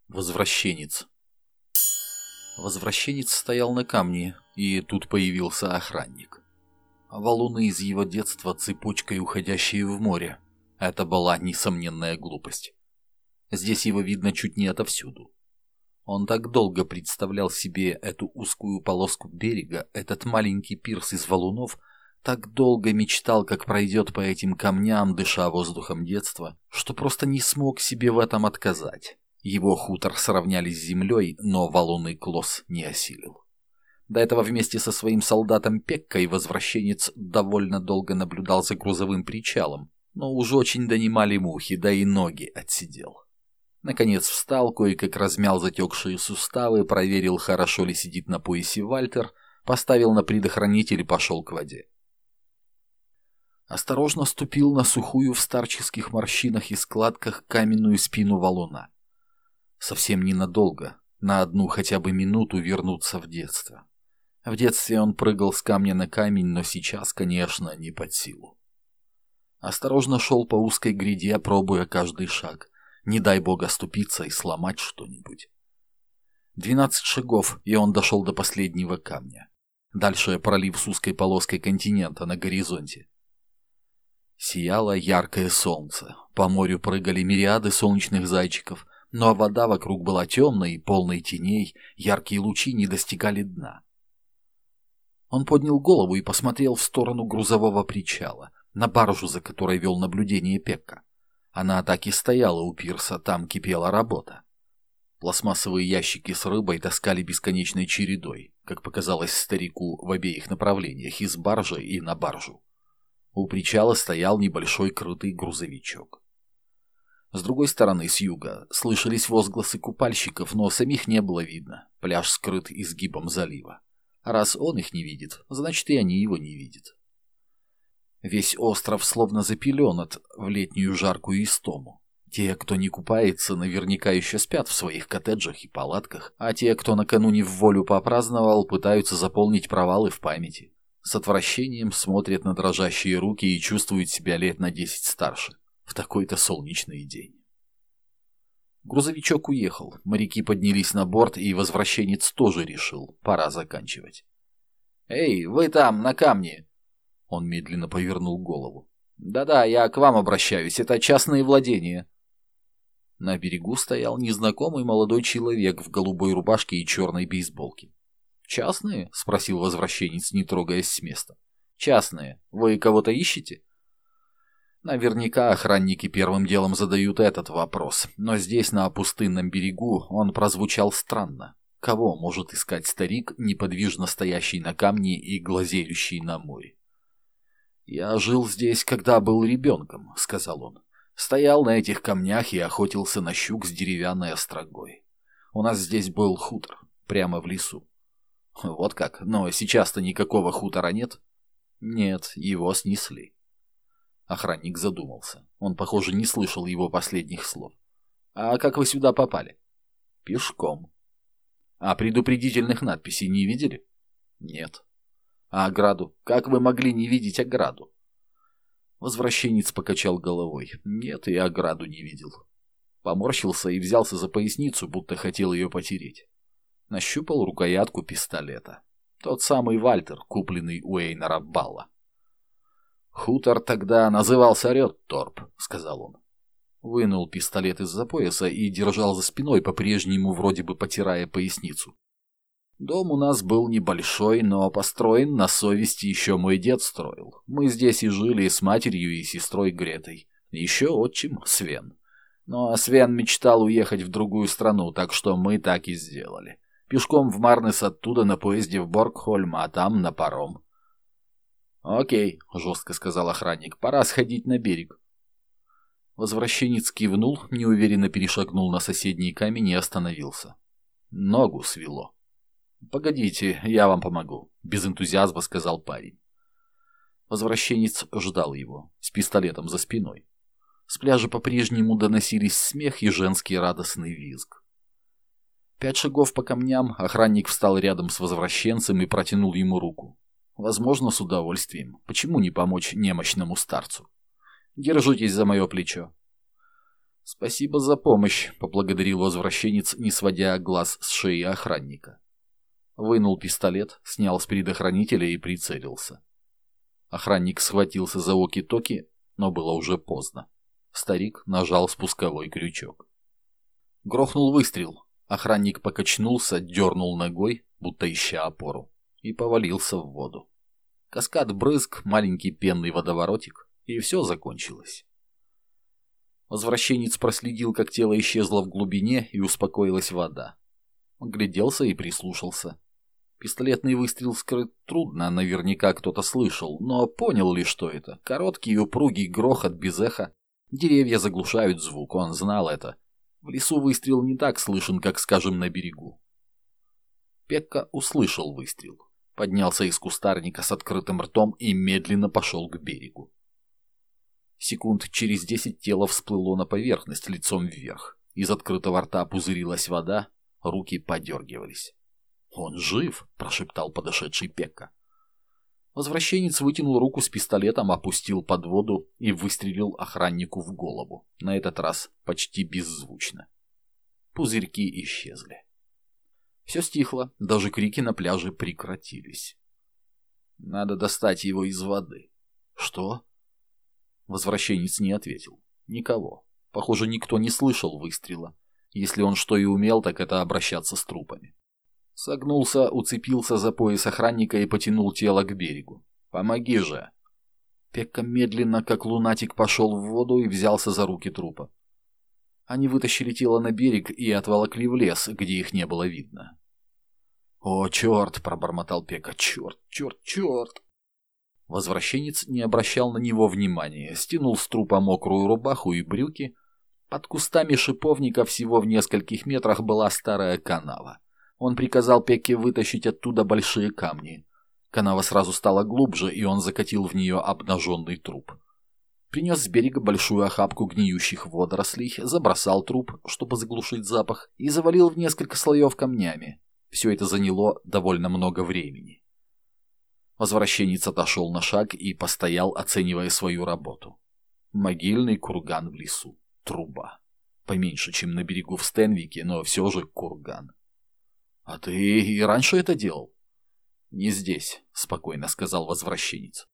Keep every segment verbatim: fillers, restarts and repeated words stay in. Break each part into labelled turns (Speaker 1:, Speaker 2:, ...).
Speaker 1: Возвращенец. Возвращенец стоял на камне, и тут появился охранник. Валуны из его детства, цепочкой уходящие в море. Это была несомненная глупость. Здесь его видно чуть не отовсюду. Он так долго представлял себе эту узкую полоску берега, этот маленький пирс из валунов, так долго мечтал, как пройдет по этим камням, дыша воздухом детства, что просто не смог себе в этом отказать. Его хутор сравняли с землей, но валуны Клосс не осилил. До этого вместе со своим солдатом Пеккой возвращенец довольно долго наблюдал за грузовым причалом, но уж очень донимали мухи, да и ноги отсидел. Наконец встал, кое-как размял затекшие суставы, проверил, хорошо ли сидит на поясе Вальтер, поставил на предохранитель и пошел к воде. Осторожно ступил на сухую в старческих морщинах и складках каменную спину валуна. Совсем ненадолго, на одну хотя бы минуту вернуться в детство. В детстве он прыгал с камня на камень, но сейчас, конечно, не под силу. Осторожно шел по узкой гряде, пробуя каждый шаг. Не дай бог оступиться и сломать что-нибудь. Двенадцать шагов, и он дошел до последнего камня. Дальше пролив с узкой полоской континента на горизонте. Сияло яркое солнце. По морю прыгали мириады солнечных зайчиков, но вода вокруг была темной и полной теней, яркие лучи не достигали дна. Он поднял голову и посмотрел в сторону грузового причала, на баржу, за которой вел наблюдение Пекка. Она так и стояла у пирса, там кипела работа. Пластмассовые ящики с рыбой таскали бесконечной чередой, как показалось старику, в обеих направлениях, из баржи и на баржу. У причала стоял небольшой крытый грузовичок. С другой стороны, с юга, слышались возгласы купальщиков, но самих не было видно. Пляж скрыт изгибом залива. Раз он их не видит, значит и они его не видят. Весь остров словно запеленат в летнюю жаркую истому. Те, кто не купается, наверняка еще спят в своих коттеджах и палатках, а те, кто накануне в волю попраздновал, пытаются заполнить провалы в памяти. С отвращением смотрят на дрожащие руки и чувствуют себя лет на десять старше. В такой-то солнечный день. Грузовичок уехал, моряки поднялись на борт, и возвращенец тоже решил, пора заканчивать. «Эй, вы там, на камне!» Он медленно повернул голову. «Да-да, я к вам обращаюсь, это частные владения». На берегу стоял незнакомый молодой человек в голубой рубашке и черной бейсболке. «Частные?» — спросил возвращенец, не трогаясь с места. «Частные. Вы кого-то ищете?» Наверняка охранники первым делом задают этот вопрос, но здесь, на пустынном берегу, он прозвучал странно. Кого может искать старик, неподвижно стоящий на камне и глазеющий на море? «Я жил здесь, когда был ребенком», — сказал он. «Стоял на этих камнях и охотился на щук с деревянной острогой. У нас здесь был хутор, прямо в лесу». «Вот как? Но сейчас-то никакого хутора нет?» «Нет, его снесли». Охранник задумался. Он, похоже, не слышал его последних слов. «А как вы сюда попали?» «Пешком». «А предупредительных надписей не видели?» «Нет». «А ограду? Как вы могли не видеть ограду?» Возвращенец покачал головой. «Нет, и ограду не видел». Поморщился и взялся за поясницу, будто хотел ее потереть. Нащупал рукоятку пистолета. Тот самый Вальтер, купленный у Эйнора Балла. «Хутор тогда назывался Рёдторп», — сказал он. Вынул пистолет из-за пояса и держал за спиной, по-прежнему вроде бы потирая поясницу. «Дом у нас был небольшой, но построен на совести, еще мой дед строил. Мы здесь и жили с матерью и сестрой Гретой. Еще отчим Свен. Но Свен мечтал уехать в другую страну, так что мы так и сделали. Пешком в Марнес, оттуда на поезде в Боргхольм, а там на паром». «Окей», — жестко сказал охранник, — «пора сходить на берег». Возвращенец кивнул, неуверенно перешагнул на соседний камень и остановился. Ногу свело. «Погодите, я вам помогу», — без энтузиазма сказал парень. Возвращенец ждал его, с пистолетом за спиной. С пляжа по-прежнему доносились смех и женский радостный визг. Пять шагов по камням, охранник встал рядом с возвращенцем и протянул ему руку. Возможно, с удовольствием. Почему не помочь немощному старцу? Держитесь за мое плечо. «Спасибо за помощь», — поблагодарил возвращенец, не сводя глаз с шеи охранника. Вынул пистолет, снял с предохранителя и прицелился. Охранник схватился за оки-токи, но было уже поздно. Старик нажал спусковой крючок. Грохнул выстрел. Охранник покачнулся, дернул ногой, будто ища опору, и повалился в воду. Каскад брызг, маленький пенный водоворотик, и все закончилось. Возвращенец проследил, как тело исчезло в глубине, и успокоилась вода. Он гляделся и прислушался. Пистолетный выстрел скрыть трудно, наверняка кто-то слышал, но понял ли, что это? Короткий и упругий грохот без эха. Деревья заглушают звук, он знал это. В лесу выстрел не так слышен, как, скажем, на берегу. Пекка услышал выстрел, поднялся из кустарника с открытым ртом и медленно пошел к берегу. Секунд через десять тело всплыло на поверхность лицом вверх. Из открытого рта пузырилась вода, руки подергивались. «Он жив!» – прошептал подошедший Пекка. Возвращенец вытянул руку с пистолетом, опустил под воду и выстрелил охраннику в голову. На этот раз почти беззвучно. Пузырьки исчезли. Все стихло, даже крики на пляже прекратились. «Надо достать его из воды». «Что?» Возвращенец не ответил. Никого. Похоже, никто не слышал выстрела. Если он что и умел, так это обращаться с трупами. Согнулся, уцепился за пояс охранника и потянул тело к берегу. «Помоги же!» Пекка медленно, как лунатик, пошел в воду и взялся за руки трупа. Они вытащили тело на берег и отволокли в лес, где их не было видно. «О, черт!» — пробормотал Пекка. «Черт, черт, черт!» Возвращенец не обращал на него внимания, стянул с трупа мокрую рубаху и брюки. Под кустами шиповника всего в нескольких метрах была старая канава. Он приказал Пекке вытащить оттуда большие камни. Канава сразу стала глубже, и он закатил в нее обнаженный труп. Принес с берега большую охапку гниющих водорослей, забросал труп, чтобы заглушить запах, и завалил в несколько слоев камнями. Все это заняло довольно много времени. Возвращенец отошел на шаг и постоял, оценивая свою работу. Могильный курган в лесу. Труба. Поменьше, чем на берегу в Стенвике, но все же курган. «А ты и раньше это делал?» «Не здесь», — спокойно сказал возвращенец.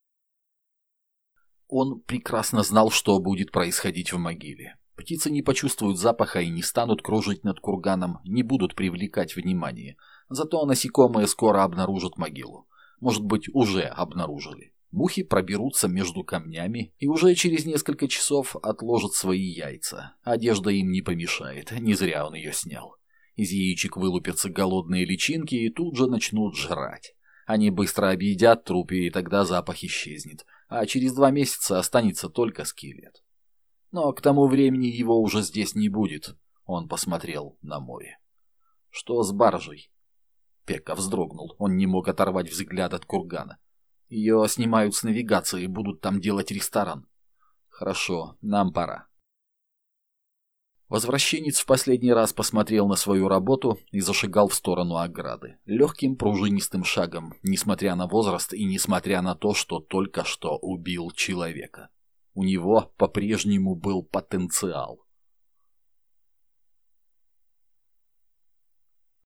Speaker 1: Он прекрасно знал, что будет происходить в могиле. Птицы не почувствуют запаха и не станут кружить над курганом, не будут привлекать внимание. Зато насекомые скоро обнаружат могилу. Может быть, уже обнаружили. Мухи проберутся между камнями и уже через несколько часов отложат свои яйца. Одежда им не помешает, не зря он ее снял. Из яичек вылупятся голодные личинки и тут же начнут жрать. Они быстро объедят труп, и тогда запах исчезнет, а через два месяца останется только скелет. Но к тому времени его уже здесь не будет. Он посмотрел на море. Что с баржей? Пекка вздрогнул, он не мог оторвать взгляд от кургана. Ее снимают с навигации, будут там делать ресторан. Хорошо, нам пора. Возвращенец в последний раз посмотрел на свою работу и зашагал в сторону ограды. Легким пружинистым шагом, несмотря на возраст и несмотря на то, что только что убил человека. У него по-прежнему был потенциал.